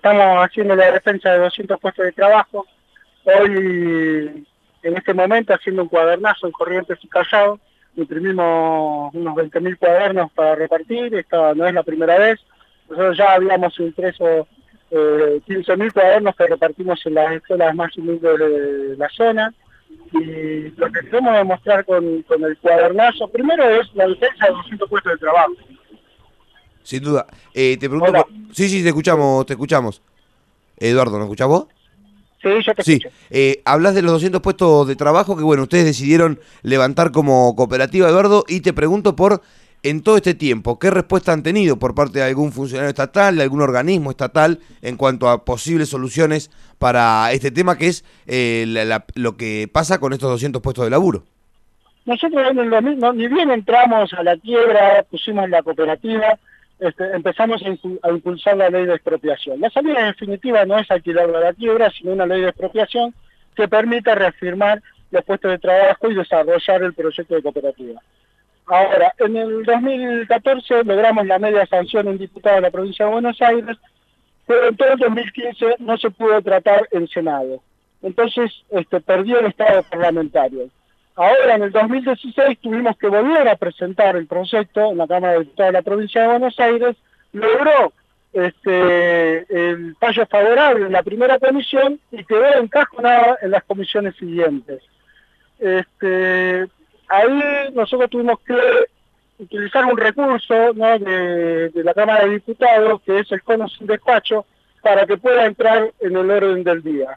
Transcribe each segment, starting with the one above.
estamos haciendo la defensa de 200 puestos de trabajo. Hoy, en este momento, haciendo un cuadernazo en Corrientes y Callao, imprimimos unos 20.000 cuadernos para repartir. Esta no es la primera vez. Nosotros ya habíamos impreso 15.000 cuadernos que repartimos en las escuelas más humildes de la zona. Y lo que queremos demostrar con el cuadernazo, primero es la defensa de 200 puestos de trabajo. Sin duda. Te pregunto... Hola. Sí, te escuchamos. Eduardo, ¿nos escuchás vos? Sí, yo te Sí, escucho. hablas de los 200 puestos de trabajo que, bueno, ustedes decidieron levantar como cooperativa, Eduardo, y te pregunto en todo este tiempo, ¿qué respuesta han tenido por parte de algún funcionario estatal, de algún organismo estatal, en cuanto a posibles soluciones para este tema que es lo que pasa con estos 200 puestos de laburo? Nosotros en el 2000, ni bien entramos a la quiebra, pusimos la cooperativa, empezamos a impulsar la ley de expropiación. La salida definitiva no es alquilar la quiebra, sino una ley de expropiación que permita reafirmar los puestos de trabajo y desarrollar el proyecto de cooperativa. Ahora, en el 2014 logramos la media sanción en diputado de la provincia de Buenos Aires, pero en todo el 2015 no se pudo tratar en Senado. Entonces perdió el estado parlamentario. Ahora, en el 2016, tuvimos que volver a presentar el proyecto en la Cámara de Diputados de la provincia de Buenos Aires. Logró el fallo favorable en la primera comisión y quedó encajonada en las comisiones siguientes. Ahí nosotros tuvimos que utilizar un recurso, ¿no?, de la Cámara de Diputados, que es el cono sin despacho, para que pueda entrar en el orden del día.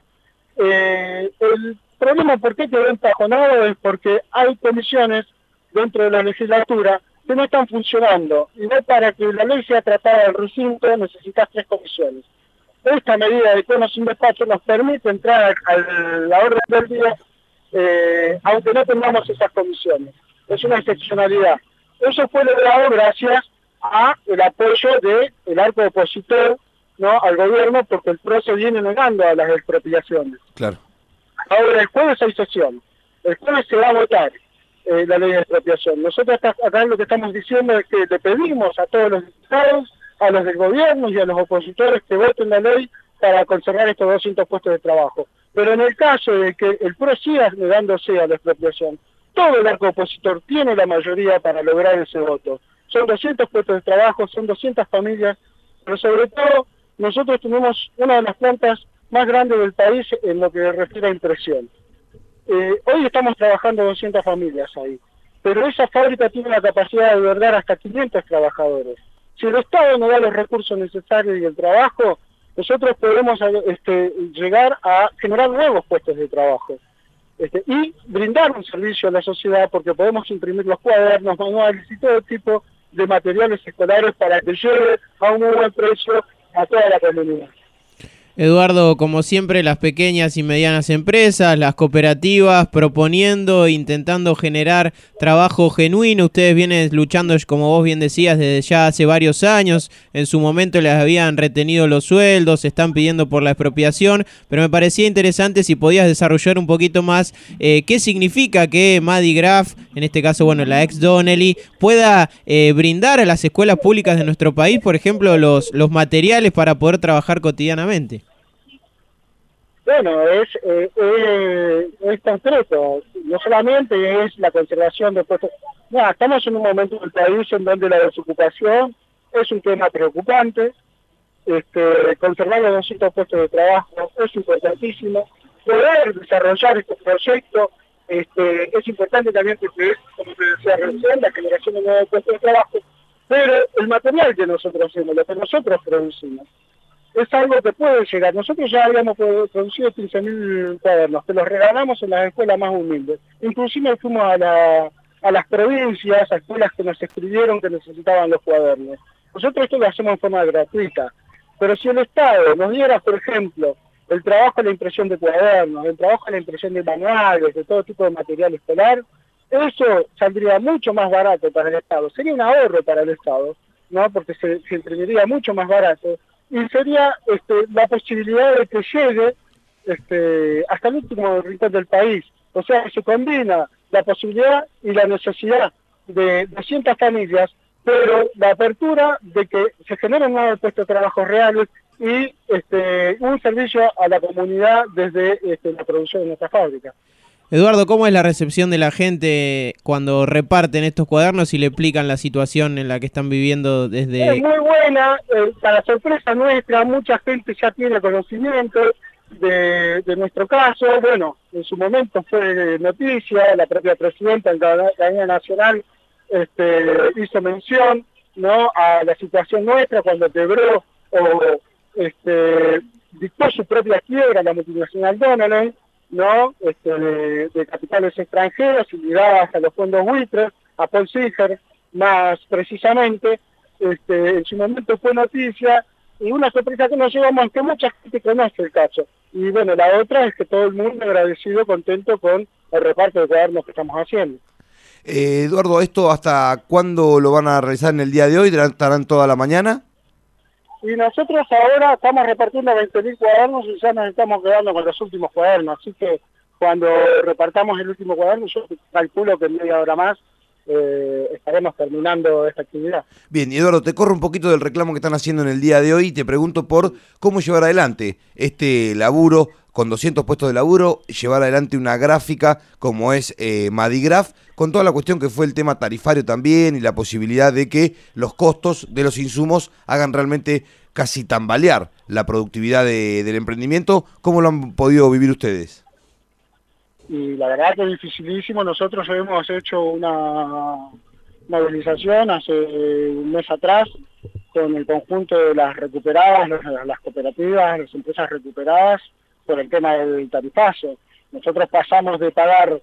El problema por qué quedó empajonado es porque hay comisiones dentro de la legislatura que no están funcionando, y no, para que la ley sea tratada del recinto necesitas 3 comisiones. Esta medida de cono sin despacho nos permite entrar a la orden del día, aunque no tengamos esas comisiones. Es una excepcionalidad. Eso fue logrado gracias al apoyo del arco opositor, ¿no?, al gobierno, porque el PRO se viene negando a las expropiaciones. Claro. Ahora, el jueves hay sesión. El jueves se va a votar la ley de expropiación. Nosotros acá lo que estamos diciendo es que le pedimos a todos los diputados, a los del gobierno y a los opositores que voten la ley para conservar estos 200 puestos de trabajo. Pero en el caso de que el PRO siga negándose a la expropiación, todo el arco opositor tiene la mayoría para lograr ese voto. Son 200 puestos de trabajo, son 200 familias, pero sobre todo nosotros tenemos una de las plantas más grandes del país en lo que refiere a impresión. Hoy estamos trabajando 200 familias ahí, pero esa fábrica tiene la capacidad de albergar hasta 500 trabajadores. Si el Estado no da los recursos necesarios y el trabajo, nosotros podemos llegar a generar nuevos puestos de trabajo y brindar un servicio a la sociedad, porque podemos imprimir los cuadernos, manuales y todo tipo de materiales escolares para que llegue a un buen precio a toda la comunidad. Eduardo, como siempre, las pequeñas y medianas empresas, las cooperativas, proponiendo, intentando generar trabajo genuino. Ustedes vienen luchando, como vos bien decías, desde ya hace varios años. En su momento les habían retenido los sueldos, están pidiendo por la expropiación, pero me parecía interesante si podías desarrollar un poquito más qué significa que Madi Graf, en este caso, bueno, la ex Donnelly, pueda brindar a las escuelas públicas de nuestro país, por ejemplo, los materiales para poder trabajar cotidianamente. Bueno, es concreto, no solamente es la conservación de puestos. No, estamos en un momento del país en donde la desocupación es un tema preocupante. Conservar los 200 puestos de trabajo es importantísimo. Poder desarrollar este proyecto es importante también, porque es, como te decía recién, la generación de nuevos puestos de trabajo, pero el material que nosotros hacemos, lo que nosotros producimos, es algo que puede llegar. Nosotros ya habíamos producido 15.000 cuadernos, que los regalamos en las escuelas más humildes. Inclusive fuimos a las provincias, a escuelas que nos escribieron que necesitaban los cuadernos. Nosotros esto lo hacemos en forma gratuita. Pero si el Estado nos diera, por ejemplo, el trabajo en la impresión de cuadernos, el trabajo en la impresión de manuales, de todo tipo de material escolar, eso saldría mucho más barato para el Estado. Sería un ahorro para el Estado, ¿no?, porque se imprimiría mucho más barato. Y sería la posibilidad de que llegue hasta el último rincón del país. O sea, se combina la posibilidad y la necesidad de 200 familias, pero la apertura de que se generen nuevos puestos de trabajo reales y un servicio a la comunidad desde la producción de nuestra fábrica. Eduardo, ¿cómo es la recepción de la gente cuando reparten estos cuadernos y le explican la situación en la que están viviendo desde...? Es muy buena, para sorpresa nuestra, mucha gente ya tiene conocimiento de nuestro caso. Bueno, en su momento fue noticia, la propia presidenta en la cadena nacional hizo mención, ¿no?, a la situación nuestra cuando quebró o dictó su propia quiebra la multinacional Donalds, ¿no?, de capitales extranjeros y ligadas a los fondos buitres, a Paul Singer más precisamente. En su momento fue noticia, y una sorpresa que nos llevamos es que mucha gente conoce el caso. Y bueno, la otra es que todo el mundo agradecido, contento con el reparto de cuadernos que estamos haciendo. Eduardo, ¿esto hasta cuándo lo van a realizar en el día de hoy? ¿Estarán toda la mañana? Y nosotros ahora estamos repartiendo 20.000 cuadernos y ya nos estamos quedando con los últimos cuadernos. Así que cuando repartamos el último cuaderno, yo calculo que en media hora más estaremos terminando esta actividad. Bien, y Eduardo, te corro un poquito del reclamo que están haciendo en el día de hoy y te pregunto por cómo llevar adelante este laburo con 200 puestos de laburo, llevar adelante una gráfica como es Madigraf, con toda la cuestión que fue el tema tarifario también y la posibilidad de que los costos de los insumos hagan realmente casi tambalear la productividad del emprendimiento. ¿Cómo lo han podido vivir ustedes? Y la verdad que es dificilísimo. Nosotros hemos hecho una movilización hace un mes atrás con el conjunto de las recuperadas, las cooperativas, las empresas recuperadas, por el tema del tarifazo. Nosotros pasamos de pagar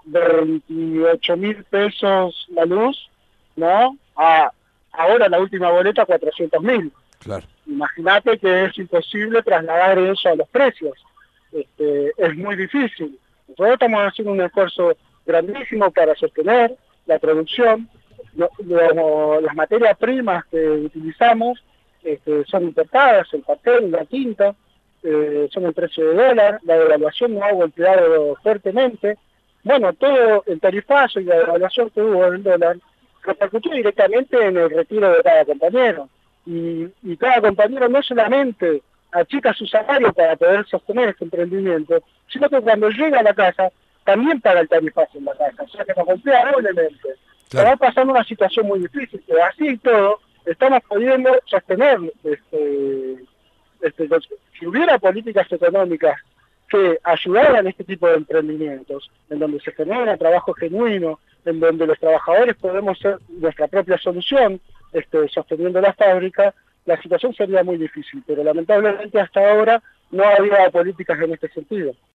28.000 pesos la luz, ¿no?, a ahora la última boleta 400.000. Claro. Imagínate que es imposible trasladar eso a los precios. Es muy difícil. Nosotros estamos haciendo un esfuerzo grandísimo para sostener la producción. Las materias primas que utilizamos son importadas, el papel, la tinta, son el precio de dólar, la devaluación nos ha golpeado fuertemente. Bueno, todo el tarifazo y la devaluación que hubo del dólar repercutió directamente en el retiro de cada compañero. Y cada compañero no solamente achica su salario para poder sostener este emprendimiento, sino que cuando llega a la casa también paga el tarifazo en la casa, o sea que nos golpea doblemente. Se va pasando una situación muy difícil, pero así y todo estamos pudiendo sostener si hubiera políticas económicas que ayudaran a este tipo de emprendimientos, en donde se genera trabajo genuino, en donde los trabajadores podemos ser nuestra propia solución, sosteniendo la fábrica, la situación sería muy difícil, pero lamentablemente hasta ahora no había políticas en este sentido.